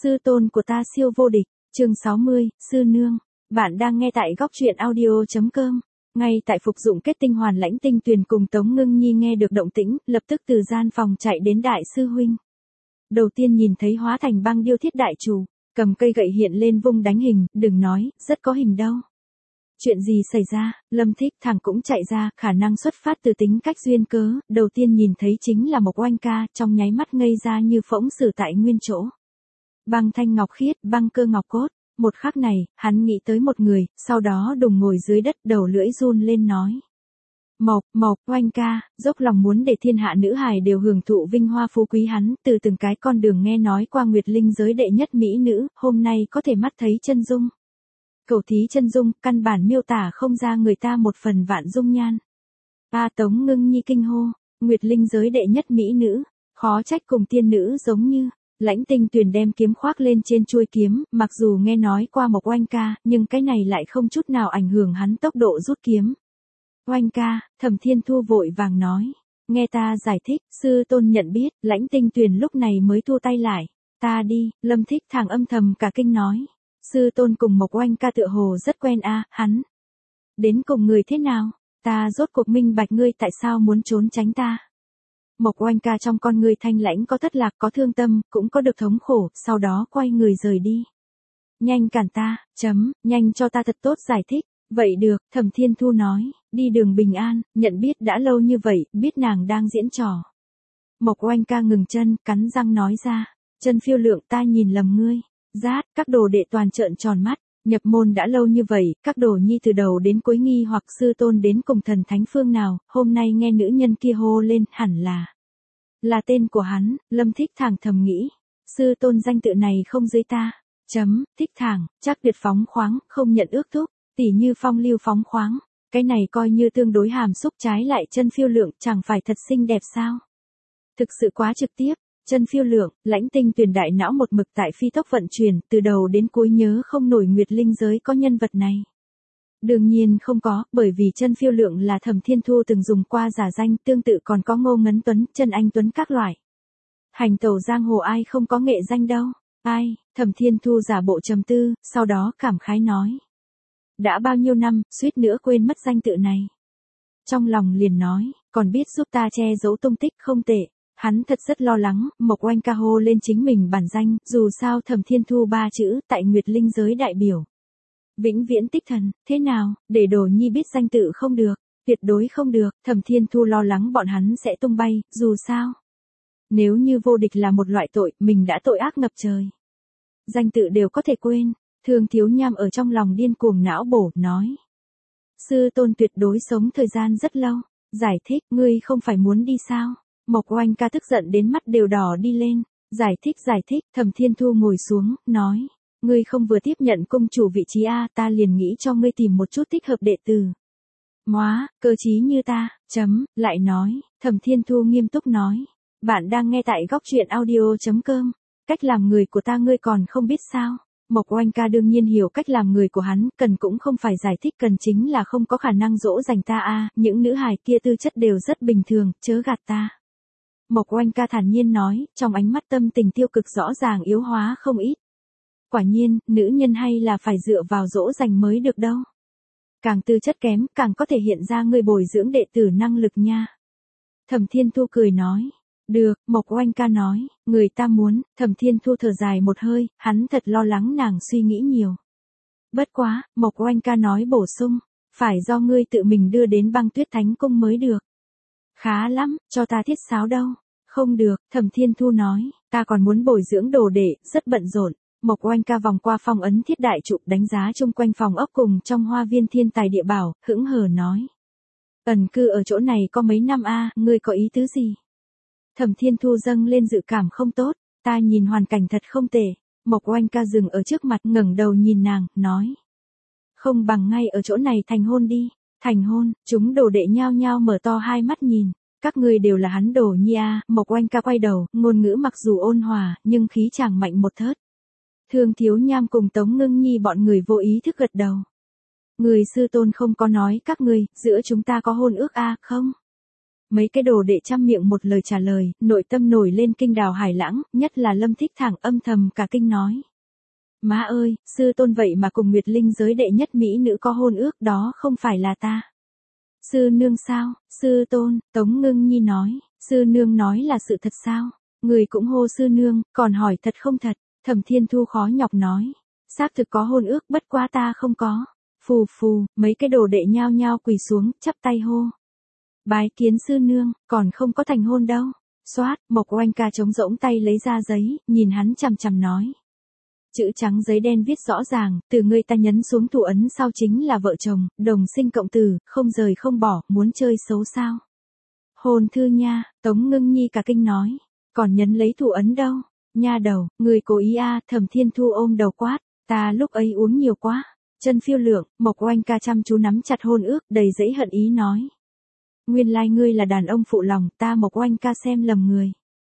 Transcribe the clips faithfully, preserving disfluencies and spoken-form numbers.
Sư tôn của ta siêu vô địch, chương sáu mươi, sư nương. Bạn đang nghe tại góc truyện audio.com. Ngay tại phục dụng kết tinh hoàn lãnh tinh tuyền cùng Tống Ngưng Nhi nghe được động tĩnh, lập tức từ gian phòng chạy đến đại sư huynh. Đầu tiên nhìn thấy hóa thành băng điêu thiết đại chủ, cầm cây gậy hiện lên vung đánh hình, đừng nói, rất có hình đâu. Chuyện gì xảy ra, Lâm Thích Thằng cũng chạy ra, khả năng xuất phát từ tính cách duyên cớ, đầu tiên nhìn thấy chính là Mộc Oanh ca, trong nháy mắt ngây ra như phỗng xử tại nguyên chỗ. Băng thanh ngọc khiết, băng cơ ngọc cốt, một khắc này, hắn nghĩ tới một người, sau đó đùng ngồi dưới đất, đầu lưỡi run lên nói. Mộc, Mộc, Oanh ca, dốc lòng muốn để thiên hạ nữ hài đều hưởng thụ vinh hoa phú quý hắn, từ từng cái con đường nghe nói qua Nguyệt Linh giới đệ nhất mỹ nữ, hôm nay có thể mắt thấy chân dung. Cầu thí chân dung, căn bản miêu tả không ra người ta một phần vạn dung nhan. A Tống Ngưng Nhi kinh hô, Nguyệt Linh giới đệ nhất mỹ nữ, khó trách cùng tiên nữ giống như. Lãnh Tinh Tuyền đem kiếm khoác lên trên chuôi kiếm, mặc dù nghe nói qua Mộc Oanh ca, nhưng cái này lại không chút nào ảnh hưởng hắn tốc độ rút kiếm. Oanh ca, Thẩm Thiên Thu vội vàng nói, nghe ta giải thích, sư tôn nhận biết, Lãnh Tinh Tuyền lúc này mới thu tay lại, ta đi, Lâm Thích Thằng âm thầm cả kinh nói, sư tôn cùng Mộc Oanh ca tựa hồ rất quen a, à, hắn. Đến cùng người thế nào, ta rốt cuộc minh bạch ngươi tại sao muốn trốn tránh ta. Mộc Oanh ca trong con người thanh lãnh có thất lạc, có thương tâm, cũng có được thống khổ, sau đó quay người rời đi. Nhanh cản ta, chấm, nhanh cho ta thật tốt giải thích. Vậy được, Thẩm Thiên Thu nói, đi đường bình an, nhận biết đã lâu như vậy, biết nàng đang diễn trò. Mộc Oanh ca ngừng chân, cắn răng nói ra, chân phiêu lượng ta nhìn lầm ngươi. Rát, các đồ đệ toàn trợn tròn mắt, nhập môn đã lâu như vậy, các đồ nhi từ đầu đến cuối nghi hoặc sư tôn đến cùng thần thánh phương nào, hôm nay nghe nữ nhân kia hô lên, hẳn là. Là tên của hắn, Lâm Thích Thàng thầm nghĩ. Sư tôn danh tự này không dưới ta. Chấm, Thích Thàng, chắc tuyệt phóng khoáng, không nhận ước thúc, tỉ như phong lưu phóng khoáng. Cái này coi như tương đối hàm xúc, trái lại chân phiêu lượng chẳng phải thật xinh đẹp sao. Thực sự quá trực tiếp. Chân phiêu lượng, Lãnh Tinh Tuyền đại não một mực tại phi tốc vận chuyển, từ đầu đến cuối nhớ không nổi Nguyệt Linh giới có nhân vật này. Đương nhiên không có, bởi vì chân phiêu lượng là Thẩm Thiên Thu từng dùng qua giả danh, tương tự còn có Ngô Ngấn Tuấn, Chân Anh Tuấn các loại. Hành tẩu giang hồ ai không có nghệ danh đâu, ai, Thẩm Thiên Thu giả bộ trầm tư, sau đó cảm khái nói. Đã bao nhiêu năm, suýt nữa quên mất danh tự này. Trong lòng liền nói, còn biết giúp ta che giấu tung tích không tệ. Hắn thật rất lo lắng, Mộc Oanh ca hô lên chính mình bản danh, dù sao Thẩm Thiên Thu ba chữ, tại Nguyệt Linh giới đại biểu. Vĩnh viễn tích thần, thế nào, để đồ nhi biết danh tự không được, tuyệt đối không được, Thẩm Thiên Thu lo lắng bọn hắn sẽ tung bay, dù sao. Nếu như vô địch là một loại tội, mình đã tội ác ngập trời. Danh tự đều có thể quên, Thương Thiếu Nham ở trong lòng điên cuồng não bổ, nói. Sư tôn tuyệt đối sống thời gian rất lâu, giải thích, ngươi không phải muốn đi sao? Mộc Oanh ca tức giận đến mắt đều đỏ đi lên, giải thích giải thích, Thẩm Thiên Thu ngồi xuống, nói, ngươi không vừa tiếp nhận công chủ vị trí a, ta liền nghĩ cho ngươi tìm một chút thích hợp đệ tử. Móa, cơ trí như ta, chấm, lại nói, Thẩm Thiên Thu nghiêm túc nói, bạn đang nghe tại góc truyện audio.com, cách làm người của ta ngươi còn không biết sao. Mộc Oanh ca đương nhiên hiểu cách làm người của hắn, cần cũng không phải giải thích, cần chính là không có khả năng dỗ dành ta a, những nữ hài kia tư chất đều rất bình thường, chớ gạt ta. Mộc Oanh ca thản nhiên nói, trong ánh mắt tâm tình tiêu cực rõ ràng yếu hóa không ít. Quả nhiên, nữ nhân hay là phải dựa vào dỗ dành mới được đâu. Càng tư chất kém, càng có thể hiện ra người bồi dưỡng đệ tử năng lực nha. Thẩm Thiên Thu cười nói. Được, Mộc Oanh ca nói, người ta muốn, Thẩm Thiên Thu thở dài một hơi, hắn thật lo lắng nàng suy nghĩ nhiều. Bất quá, Mộc Oanh ca nói bổ sung, phải do ngươi tự mình đưa đến Băng Tuyết Thánh Cung mới được. Khá lắm, cho ta thiết sáo đâu. Không được, Thẩm Thiên Thu nói, ta còn muốn bồi dưỡng đồ đệ, rất bận rộn. Mộc Oanh ca vòng qua phong ấn thiết đại trụ, đánh giá chung quanh phòng ốc cùng trong hoa viên thiên tài địa bảo, hững hờ nói. Ẩn cư ở chỗ này có mấy năm a, ngươi có ý tứ gì? Thẩm Thiên Thu dâng lên dự cảm không tốt, ta nhìn hoàn cảnh thật không tệ. Mộc Oanh ca dừng ở trước mặt, ngẩng đầu nhìn nàng, nói. Không bằng ngay ở chỗ này thành hôn đi. Thành hôn, chúng đồ đệ nhao nhao mở to hai mắt nhìn. Các ngươi đều là hắn đồ nhi a. Mộc Oanh ca quay đầu, ngôn ngữ mặc dù ôn hòa, nhưng khí chàng mạnh một thớt. Thương Thiếu Nham cùng Tống Ngưng Nhi bọn người vô ý thức gật đầu. Người sư tôn không có nói các ngươi, giữa chúng ta có hôn ước a, không? mấy cái đồ đệ chăm miệng một lời trả lời, nội tâm nổi lên kinh đào hải lãng, nhất là Lâm Thích Thẳng âm thầm cả kinh nói. Má ơi, sư tôn vậy mà cùng Nguyệt Linh giới đệ nhất mỹ nữ có hôn ước, đó không phải là ta. Sư nương sao, sư tôn, Tống Ngưng Nhi nói, sư nương nói là sự thật sao, người cũng hô sư nương, còn hỏi thật không thật, Thẩm Thiên Thu khó nhọc nói. Xác thực có hôn ước, bất quá ta không có. Phù phù, mấy cái đồ đệ nhao nhao quỳ xuống, chắp tay hô. Bái kiến sư nương, còn không có thành hôn đâu. Xoát, Mộc Oanh ca trống rỗng tay lấy ra giấy, nhìn hắn chằm chằm nói. Chữ trắng giấy đen viết rõ ràng, từ người ta nhấn xuống thủ ấn sau chính là vợ chồng, đồng sinh cộng tử, không rời không bỏ, muốn chơi xấu sao. Hôn thư nha, Tống Ngưng Nhi cả kinh nói. Còn nhấn lấy thủ ấn đâu? Nha đầu, người cố ý a, Thẩm Thiên Thu ôm đầu quát. Ta lúc ấy uống nhiều quá. Chân phiêu lượng, Mộc Oanh ca chăm chú nắm chặt hôn ước, đầy dẫy hận ý nói. Nguyên lai ngươi là đàn ông phụ lòng, ta Mộc Oanh ca xem lầm người.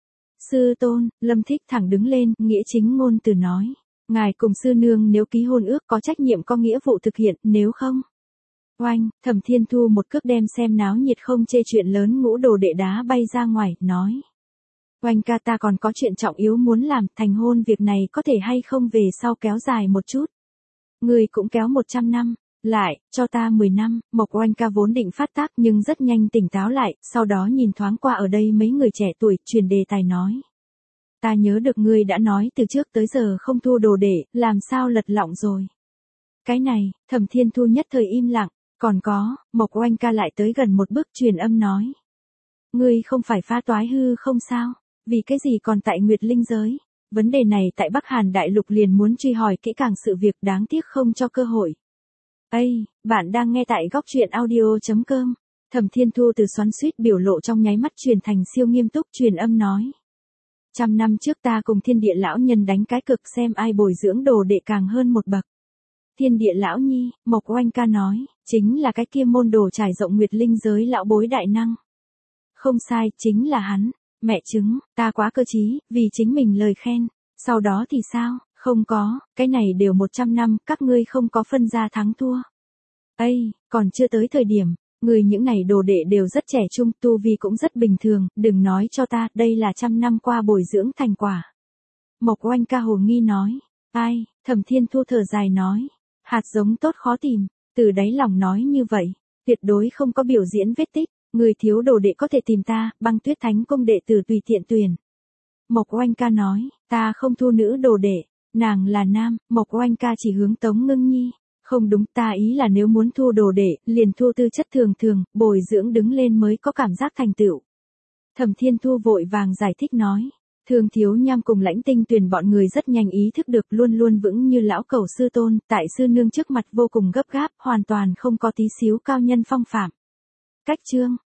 Sư tôn, Lâm Thích Thẳng đứng lên, nghĩa chính ngôn từ nói. Ngài cùng sư nương nếu ký hôn ước có trách nhiệm có nghĩa vụ thực hiện, nếu không. Oanh, Thẩm Thiên Thu một cước đem xem náo nhiệt không chê chuyện lớn ngũ đồ đệ đá bay ra ngoài, nói. Oanh ca ta còn có chuyện trọng yếu muốn làm, thành hôn việc này có thể hay không về sau kéo dài một chút. Người cũng kéo một trăm năm, lại, cho ta mười năm, Mộc Oanh ca vốn định phát tác nhưng rất nhanh tỉnh táo lại, sau đó nhìn thoáng qua ở đây mấy người trẻ tuổi, truyền đề tài nói. Ta nhớ được ngươi đã nói từ trước tới giờ không thu đồ để, làm sao lật lọng rồi. Cái này, Thẩm Thiên Thu nhất thời im lặng, còn có, Mộc Oanh ca lại tới gần một bước truyền âm nói. Ngươi không phải phá toái hư không sao, vì cái gì còn tại Nguyệt Linh giới. Vấn đề này tại Bắc Hàn Đại Lục liền muốn truy hỏi kỹ càng sự việc, đáng tiếc không cho cơ hội. Ây, bạn đang nghe tại góc truyện audio chấm com. Thẩm Thiên Thu từ xoắn xuýt biểu lộ trong nháy mắt truyền thành siêu nghiêm túc, truyền âm nói. Trăm năm trước ta cùng Thiên Địa lão nhân đánh cái cực xem ai bồi dưỡng đồ đệ càng hơn một bậc. Thiên Địa lão nhi, Mộc Oanh ca nói, chính là cái kia môn đồ trải rộng Nguyệt Linh giới lão bối đại năng. Không sai, chính là hắn. Mẹ chứng, ta quá cơ trí, vì chính mình lời khen. Sau đó thì sao, không có, cái này đều một trăm năm, các ngươi không có phân ra thắng thua. Ây, còn chưa tới thời điểm, người những này đồ đệ đều rất trẻ trung, tu vi cũng rất bình thường, đừng nói cho ta, đây là trăm năm qua bồi dưỡng thành quả. Mộc Oanh ca hồ nghi nói, ai, Thẩm Thiên Thu thở dài nói, hạt giống tốt khó tìm, từ đáy lòng nói như vậy, tuyệt đối không có biểu diễn vết tích. Người thiếu đồ đệ có thể tìm ta, Băng Tuyết Thánh Cung đệ tử tùy tiện tuyển. Mộc Oanh ca nói, ta không thu nữ đồ đệ, nàng là nam, Mộc Oanh ca chỉ hướng Tống Ngưng Nhi. Không đúng, ta ý là nếu muốn thu đồ đệ, liền thu tư chất thường thường, bồi dưỡng đứng lên mới có cảm giác thành tựu. Thẩm Thiên Thu vội vàng giải thích nói, Thương Thiếu Nham cùng Lãnh Tinh Tuyền bọn người rất nhanh ý thức được, luôn luôn vững như lão cẩu sư tôn, tại sư nương trước mặt vô cùng gấp gáp, hoàn toàn không có tí xíu cao nhân phong phạm. Cách chương